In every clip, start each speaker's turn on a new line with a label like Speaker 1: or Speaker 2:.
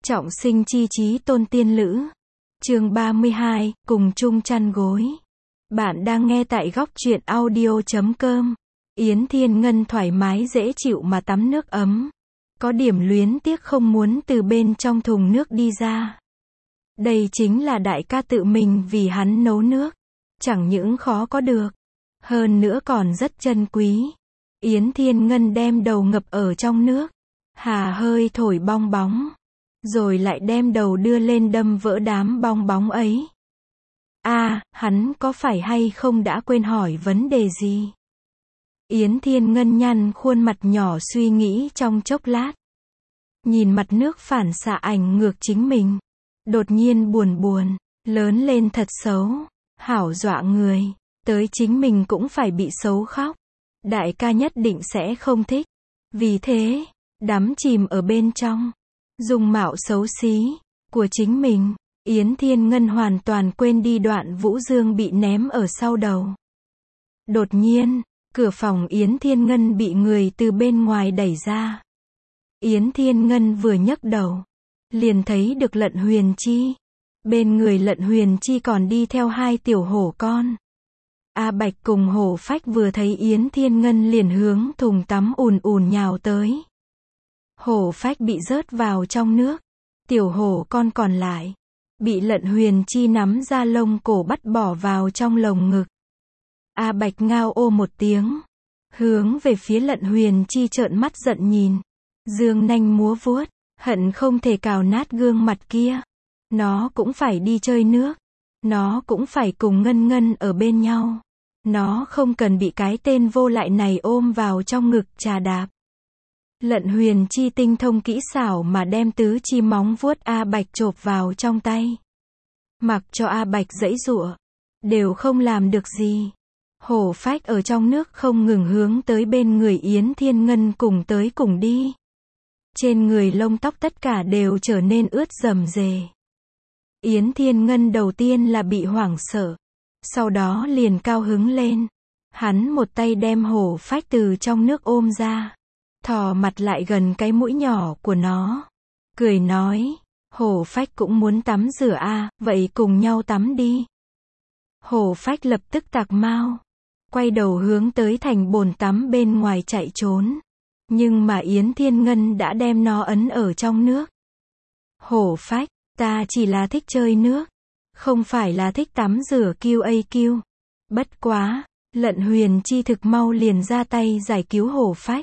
Speaker 1: Trọng sinh chi chí tôn tiên lữ. Chương 32, cùng chung chăn gối. Bạn đang nghe tại góc truyện audio.com. Yến Thiên Ngân thoải mái dễ chịu mà tắm nước ấm. Có điểm luyến tiếc không muốn từ bên trong thùng nước đi ra. Đây chính là đại ca tự mình vì hắn nấu nước. Chẳng những khó có được, hơn nữa còn rất chân quý. Yến Thiên Ngân đem đầu ngập ở trong nước, hà hơi thổi bong bóng, rồi lại đem đầu đưa lên đâm vỡ đám bong bóng ấy. Hắn có phải hay không đã quên hỏi vấn đề gì? Yến Thiên Ngân nhăn khuôn mặt nhỏ suy nghĩ trong chốc lát. Nhìn mặt nước phản xạ ảnh ngược chính mình. Đột nhiên buồn, lớn lên thật xấu, hảo dọa người, tới chính mình cũng phải bị xấu khóc. Đại ca nhất định sẽ không thích. Vì thế, đắm chìm ở bên trong dung mạo xấu xí của chính mình, Yến Thiên Ngân hoàn toàn quên đi đoạn Vũ Dương bị ném ở sau đầu. Đột nhiên, cửa phòng Yến Thiên Ngân bị người từ bên ngoài đẩy ra. Yến Thiên Ngân vừa nhấc đầu, liền thấy được Lận Huyền Chi. Bên người Lận Huyền Chi còn đi theo hai tiểu hổ con. A Bạch cùng Hổ Phách vừa thấy Yến Thiên Ngân liền hướng thùng tắm ùn nhào tới. Hổ Phách bị rớt vào trong nước. Tiểu hổ con còn lại bị Lận Huyền Chi nắm ra lông cổ bắt bỏ vào trong lồng ngực. A Bạch ngao ô một tiếng, hướng về phía Lận Huyền Chi trợn mắt giận nhìn, dương nanh múa vuốt, hận không thể cào nát gương mặt kia. Nó cũng phải đi chơi nước, nó cũng phải cùng Ngân Ngân ở bên nhau. Nó không cần bị cái tên vô lại này ôm vào trong ngực trà đạp. Lận Huyền Chi tinh thông kỹ xảo mà đem tứ chi móng vuốt A Bạch chộp vào trong tay. Mặc cho A Bạch giãy giụa, đều không làm được gì. Hổ Phách ở trong nước không ngừng hướng tới bên người Yến Thiên Ngân cùng tới cùng đi. Trên người lông tóc tất cả đều trở nên ướt rầm rề. Yến Thiên Ngân đầu tiên là bị hoảng sợ, sau đó liền cao hứng lên. Hắn một tay đem Hổ Phách từ trong nước ôm ra, thò mặt lại gần cái mũi nhỏ của nó, cười nói, Hổ Phách cũng muốn tắm rửa vậy cùng nhau tắm đi. Hổ Phách lập tức tạc mau, quay đầu hướng tới thành bồn tắm bên ngoài chạy trốn. Nhưng mà Yến Thiên Ngân đã đem nó ấn ở trong nước. Hổ Phách, ta chỉ là thích chơi nước, không phải là thích tắm rửa QAQ. Bất quá, Lận Huyền Chi thực mau liền ra tay giải cứu Hổ Phách.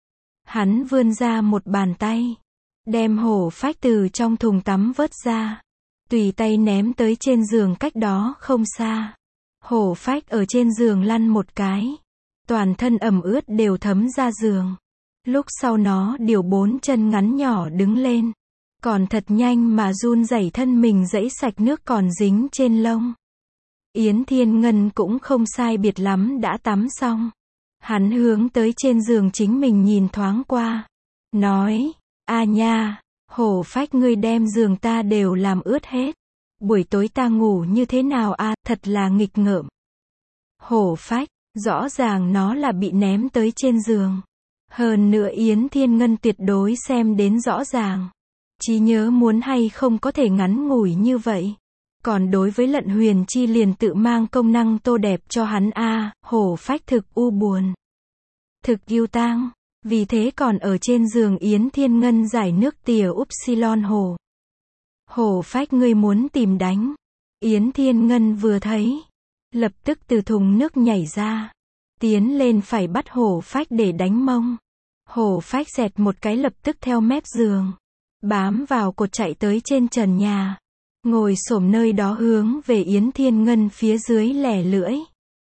Speaker 1: Hắn vươn ra một bàn tay, đem Hổ Phách từ trong thùng tắm vớt ra, tùy tay ném tới trên giường cách đó không xa. Hổ Phách ở trên giường lăn một cái, toàn thân ẩm ướt đều thấm ra giường. Lúc sau nó điều 4 chân ngắn nhỏ đứng lên, còn thật nhanh mà run rẩy thân mình giãy sạch nước còn dính trên lông. Yến Thiên Ngân cũng không sai biệt lắm đã tắm xong. Hắn hướng tới trên giường chính mình nhìn thoáng qua, nói, nha, Hổ Phách ngươi đem giường ta đều làm ướt hết. Buổi tối ta ngủ như thế nào thật là nghịch ngợm. Hổ Phách, rõ ràng nó là bị ném tới trên giường. Hơn nữa Yến Thiên Ngân tuyệt đối xem đến rõ ràng. Trí nhớ muốn hay không có thể ngắn ngủi như vậy. Còn đối với Lận Huyền Chi liền tự mang công năng tô đẹp cho hắn Hổ Phách thực u buồn, thực yêu tang. Vì thế còn ở trên giường Yến Thiên Ngân giải nước tỉa upsilon hồ. Hổ Phách ngươi muốn tìm đánh. Yến Thiên Ngân vừa thấy, lập tức từ thùng nước nhảy ra, tiến lên phải bắt Hổ Phách để đánh mông. Hổ Phách xẹt một cái lập tức theo mép giường, bám vào cột chạy tới trên trần nhà, ngồi xổm nơi đó hướng về Yến Thiên Ngân phía dưới lẻ lưỡi.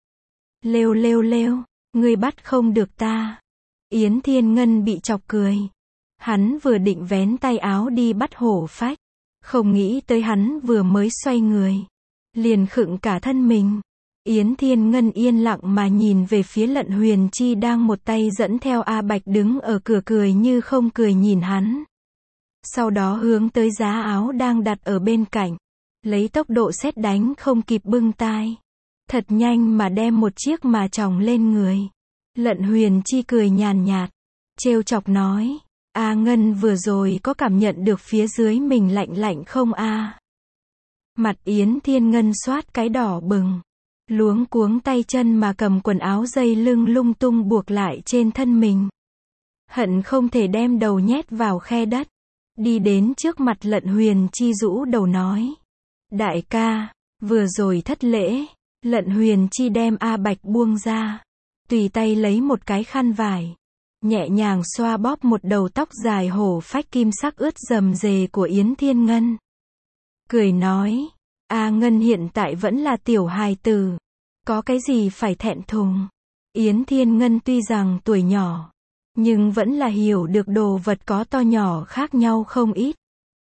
Speaker 1: Lêu, ngươi bắt không được ta. Yến Thiên Ngân bị chọc cười. Hắn vừa định vén tay áo đi bắt Hổ Phách, không nghĩ tới hắn vừa mới xoay người, liền khựng cả thân mình. Yến Thiên Ngân yên lặng mà nhìn về phía Lận Huyền Chi đang một tay dẫn theo A Bạch đứng ở cửa cười như không cười nhìn hắn. Sau đó hướng tới giá áo đang đặt ở bên cạnh, lấy tốc độ sét đánh không kịp bưng tai, thật nhanh mà đem một chiếc mà chồng lên người. Lận Huyền Chi cười nhàn nhạt, trêu chọc nói, A Ngân vừa rồi có cảm nhận được phía dưới mình lạnh lạnh không a? Mặt Yến Thiên Ngân xoát cái đỏ bừng. Luống cuống tay chân mà cầm quần áo dây lưng lung tung buộc lại trên thân mình. Hận không thể đem đầu nhét vào khe đất. Đi đến trước mặt Lận Huyền Chi rũ đầu nói. Đại ca, vừa rồi thất lễ. Lận Huyền Chi đem A Bạch buông ra. Tùy tay lấy một cái khăn vải. Nhẹ nhàng xoa bóp một đầu tóc dài hổ phách kim sắc ướt rầm rề của Yến Thiên Ngân. Cười nói. A Ngân hiện tại vẫn là tiểu hài tử. Có cái gì phải thẹn thùng. Yến Thiên Ngân tuy rằng tuổi nhỏ, nhưng vẫn là hiểu được đồ vật có to nhỏ khác nhau không ít.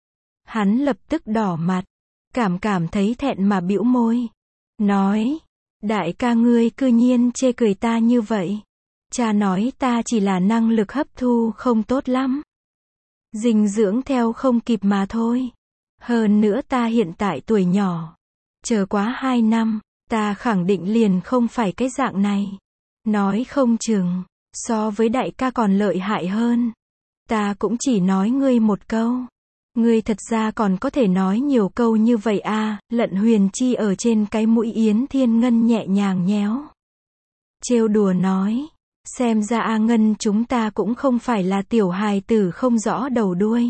Speaker 1: Hắn lập tức đỏ mặt. Cảm thấy thẹn mà bĩu môi. Nói. Đại ca ngươi cư nhiên chê cười ta như vậy. Cha nói ta chỉ là năng lực hấp thu không tốt lắm. Dinh dưỡng theo không kịp mà thôi. Hơn nữa ta hiện tại tuổi nhỏ. Chờ quá 2 năm, ta khẳng định liền không phải cái dạng này. Nói không chừng, so với đại ca còn lợi hại hơn. Ta cũng chỉ nói ngươi một câu. Ngươi thật ra còn có thể nói nhiều câu như vậy à? Lận Huyền Chi ở trên cái mũi Yến Thiên Ngân nhẹ nhàng nhéo. Trêu đùa nói. Xem ra A Ngân chúng ta cũng không phải là tiểu hài tử không rõ đầu đuôi.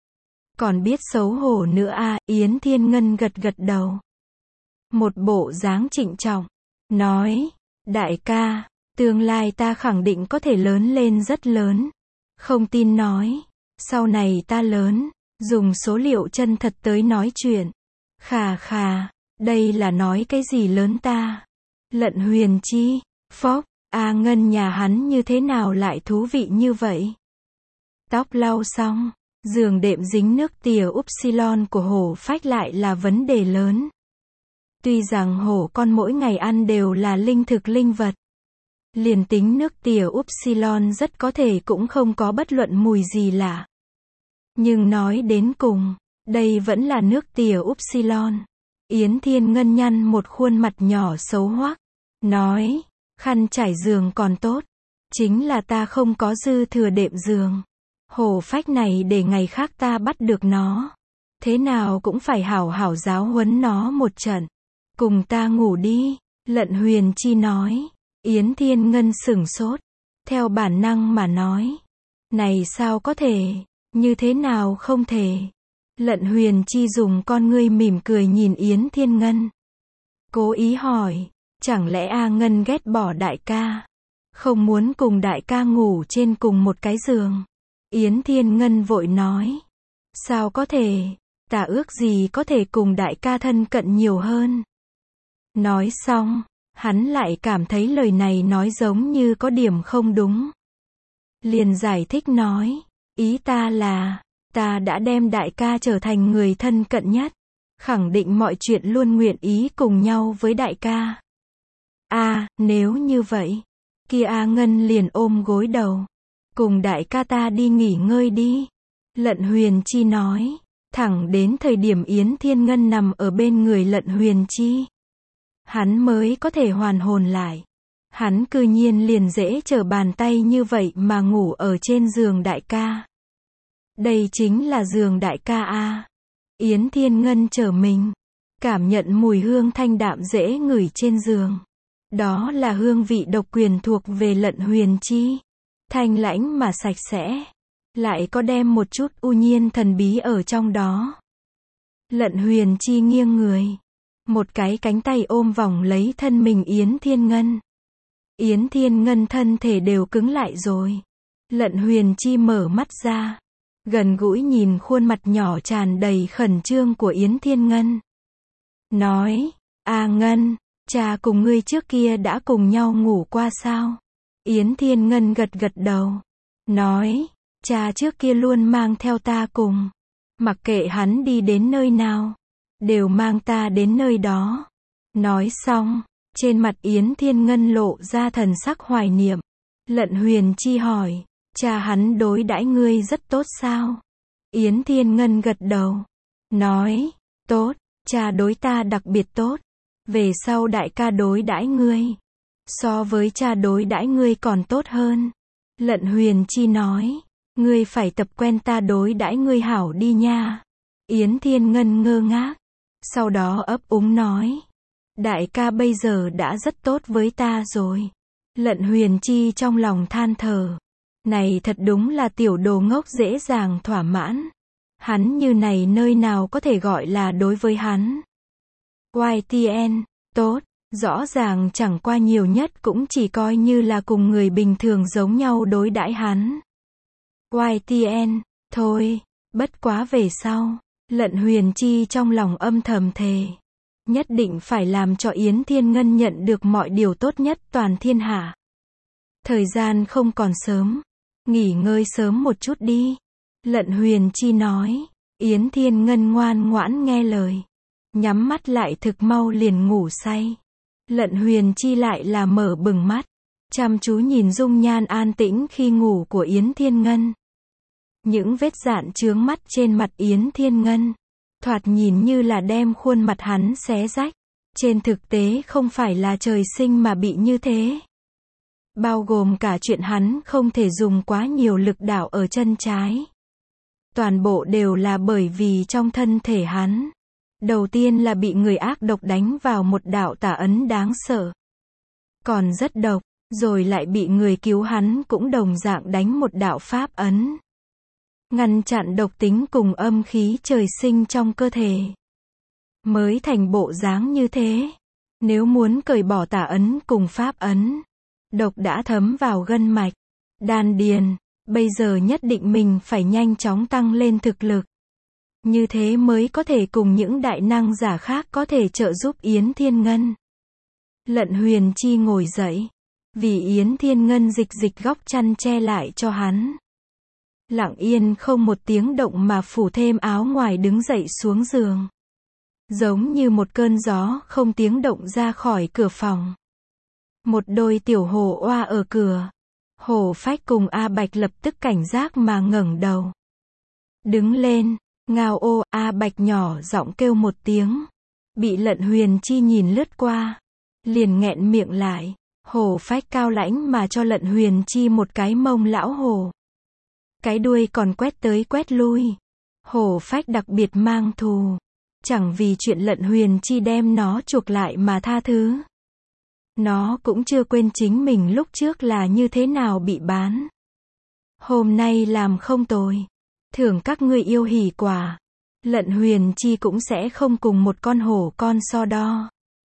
Speaker 1: Còn biết xấu hổ nữa à? Yến Thiên Ngân gật gật đầu. Một bộ dáng trịnh trọng. Nói. Đại ca, tương lai ta khẳng định có thể lớn lên rất lớn. Không tin nói. Sau này ta lớn. Dùng số liệu chân thật tới nói chuyện. Khà khà. Đây là nói cái gì lớn ta? Lận Huyền Chi. Phốc. A Ngân nhà hắn như thế nào lại thú vị như vậy? Tóc lau xong. Giường đệm dính nước tỉa upsilon của hổ phách lại là vấn đề lớn. Tuy rằng hổ con mỗi ngày ăn đều là linh thực linh vật. Liền tính nước tỉa upsilon rất có thể cũng không có bất luận mùi gì lạ. Nhưng nói đến cùng, đây vẫn là nước tỉa upsilon. Yến Thiên Ngân nhăn một khuôn mặt nhỏ xấu hoắc. Nói, khăn trải giường còn tốt. Chính là ta không có dư thừa đệm giường. Hổ phách này để ngày khác ta bắt được nó. Thế nào cũng phải hảo hảo giáo huấn nó một trận. Cùng ta ngủ đi. Lận Huyền Chi nói. Yến Thiên Ngân sửng sốt. Theo bản năng mà nói. Này sao có thể? Như thế nào không thể? Lận Huyền Chi dùng con ngươi mỉm cười nhìn Yến Thiên Ngân. Cố ý hỏi. Chẳng lẽ A Ngân ghét bỏ đại ca? Không muốn cùng đại ca ngủ trên cùng một cái giường. Yến Thiên Ngân vội nói. Sao có thể? Ta ước gì có thể cùng đại ca thân cận nhiều hơn. Nói xong, hắn lại cảm thấy lời này nói giống như có điểm không đúng. Liền giải thích nói. Ý ta là, ta đã đem đại ca trở thành người thân cận nhất. Khẳng định mọi chuyện luôn nguyện ý cùng nhau với đại ca. À, nếu như vậy, kia A Ngân liền ôm gối đầu. Cùng đại ca ta đi nghỉ ngơi đi. Lận Huyền Chi nói. Thẳng đến thời điểm Yến Thiên Ngân nằm ở bên người Lận Huyền Chi. Hắn mới có thể hoàn hồn lại. Hắn cư nhiên liền dễ trở bàn tay như vậy mà ngủ ở trên giường đại ca. Đây chính là giường đại ca a. Yến Thiên Ngân trở mình. Cảm nhận mùi hương thanh đạm dễ ngửi trên giường. Đó là hương vị độc quyền thuộc về Lận Huyền Chi. Thanh lãnh mà sạch sẽ. Lại có đem một chút u nhiên thần bí ở trong đó. Lận Huyền Chi nghiêng người. Một cái cánh tay ôm vòng lấy thân mình Yến Thiên Ngân. Yến Thiên Ngân thân thể đều cứng lại rồi. Lận Huyền Chi mở mắt ra. Gần gũi nhìn khuôn mặt nhỏ tràn đầy khẩn trương của Yến Thiên Ngân. Nói, A Ngân, cha cùng ngươi trước kia đã cùng nhau ngủ qua sao? Yến Thiên Ngân gật gật đầu. Nói, cha trước kia luôn mang theo ta cùng. Mặc kệ hắn đi đến nơi nào, đều mang ta đến nơi đó. Nói xong, trên mặt Yến Thiên Ngân lộ ra thần sắc hoài niệm. Lận Huyền Chi hỏi, cha hắn đối đãi ngươi rất tốt sao? Yến Thiên Ngân gật đầu. Nói, tốt, cha đối ta đặc biệt tốt. Về sau đại ca đối đãi ngươi. So với cha đối đãi ngươi còn tốt hơn. Lận Huyền Chi nói. Ngươi phải tập quen ta đối đãi ngươi hảo đi nha. Yến Thiên Ngân ngơ ngác. Sau đó ấp úng nói. Đại ca bây giờ đã rất tốt với ta rồi. Lận Huyền Chi trong lòng than thở. Này thật đúng là tiểu đồ ngốc dễ dàng thỏa mãn. Hắn như này nơi nào có thể gọi là đối với hắn. YTN, tốt, rõ ràng chẳng qua nhiều nhất cũng chỉ coi như là cùng người bình thường giống nhau đối đãi hắn. YTN, thôi, bất quá về sau, Lận Huyền Chi trong lòng âm thầm thề. Nhất định phải làm cho Yến Thiên Ngân nhận được mọi điều tốt nhất toàn thiên hạ. Thời gian không còn sớm, nghỉ ngơi sớm một chút đi. Lận Huyền Chi nói, Yến Thiên Ngân ngoan ngoãn nghe lời. Nhắm mắt lại thực mau liền ngủ say. Lận Huyền Chi lại là mở bừng mắt, chăm chú nhìn dung nhan an tĩnh khi ngủ của Yến Thiên Ngân. Những vết dạn chướng mắt trên mặt Yến Thiên Ngân, thoạt nhìn như là đem khuôn mặt hắn xé rách. Trên thực tế không phải là trời sinh mà bị như thế. Bao gồm cả chuyện hắn không thể dùng quá nhiều lực đạo ở chân trái. Toàn bộ đều là bởi vì trong thân thể hắn. Đầu tiên là bị người ác độc đánh vào một đạo tà ấn đáng sợ. Còn rất độc, rồi lại bị người cứu hắn cũng đồng dạng đánh một đạo pháp ấn. Ngăn chặn độc tính cùng âm khí trời sinh trong cơ thể. Mới thành bộ dáng như thế. Nếu muốn cởi bỏ tà ấn cùng pháp ấn, độc đã thấm vào gân mạch, đan điền, bây giờ nhất định mình phải nhanh chóng tăng lên thực lực. Như thế mới có thể cùng những đại năng giả khác có thể trợ giúp Yến Thiên Ngân. Lận Huyền Chi ngồi dậy, vì Yến Thiên Ngân dịch góc chăn che lại cho hắn. Lặng yên không một tiếng động mà phủ thêm áo ngoài đứng dậy xuống giường. Giống như một cơn gió không tiếng động ra khỏi cửa phòng. Một đôi tiểu hổ oa ở cửa. Hổ Phách cùng A Bạch lập tức cảnh giác mà ngẩng đầu. Đứng lên, ngao ô, A Bạch nhỏ giọng kêu một tiếng. Bị Lận Huyền Chi nhìn lướt qua. Liền nghẹn miệng lại. Hổ Phách cao lãnh mà cho Lận Huyền Chi một cái mông lão hổ. Cái đuôi còn quét tới quét lui. Hổ Phách đặc biệt mang thù. Chẳng vì chuyện Lận Huyền Chi đem nó chuộc lại mà tha thứ. Nó cũng chưa quên chính mình lúc trước là như thế nào bị bán. Hôm nay làm không tồi. Thưởng các ngươi yêu hỷ quả. Lận Huyền Chi cũng sẽ không cùng một con hổ con so đo.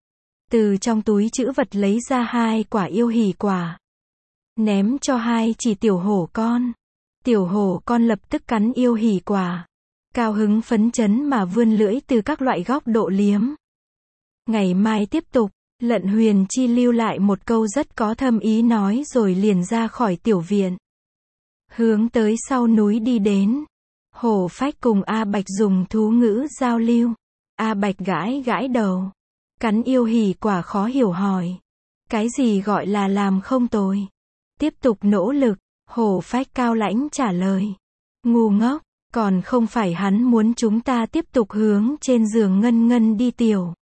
Speaker 1: Từ trong túi trữ vật lấy ra 2 quả yêu hỷ quả. Ném cho 2 chỉ tiểu hổ con. Tiểu hổ con lập tức cắn yêu hỷ quả. Cao hứng phấn chấn mà vươn lưỡi từ các loại góc độ liếm. Ngày mai tiếp tục. Lận Huyền Chi lưu lại một câu rất có thâm ý nói rồi liền ra khỏi tiểu viện. Hướng tới sau núi đi đến. Hổ Phách cùng A Bạch dùng thú ngữ giao lưu. A Bạch gãi gãi đầu. Cắn yêu hỷ quả khó hiểu hỏi. Cái gì gọi là làm không tồi? Tiếp tục nỗ lực. Hổ Phách cao lãnh trả lời. Ngu ngốc, còn không phải hắn muốn chúng ta tiếp tục hướng trên giường Ngân Ngân đi tiểu.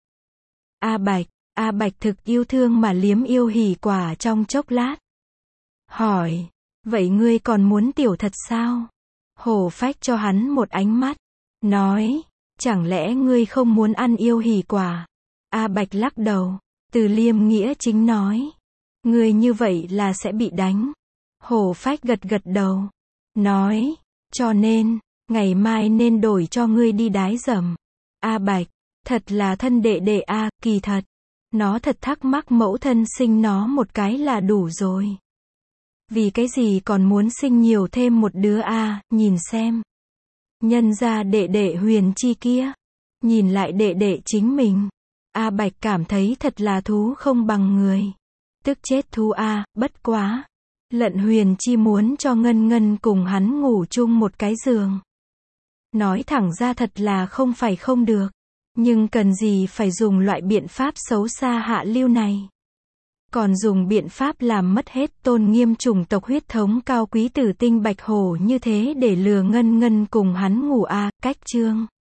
Speaker 1: A Bạch thực yêu thương mà liếm yêu hỷ quả trong chốc lát. Hỏi, vậy ngươi còn muốn tiểu thật sao? Hổ Phách cho hắn một ánh mắt. Nói, chẳng lẽ ngươi không muốn ăn yêu hỷ quả? A Bạch lắc đầu. Từ liêm nghĩa chính nói. Ngươi như vậy là sẽ bị đánh. Hổ Phách gật gật đầu. Nói, cho nên, ngày mai nên đổi cho ngươi đi đái dầm. A Bạch, thật là thân đệ đệ A, kỳ thật. Nó thật thắc mắc mẫu thân sinh nó một cái là đủ rồi. Vì cái gì còn muốn sinh nhiều thêm một đứa A, nhìn xem. Nhân ra đệ đệ Huyền Chi kia. Nhìn lại đệ đệ chính mình. A Bạch cảm thấy thật là thú không bằng người. Tức chết thú A, bất quá. Lận Huyền Chi muốn cho Ngân Ngân cùng hắn ngủ chung một cái giường. Nói thẳng ra thật là không phải không được. Nhưng cần gì phải dùng loại biện pháp xấu xa hạ lưu này. Còn dùng biện pháp làm mất hết tôn nghiêm chủng tộc huyết thống cao quý tử tinh bạch hổ như thế để lừa Ngân Ngân cùng hắn ngủ a, cách chương.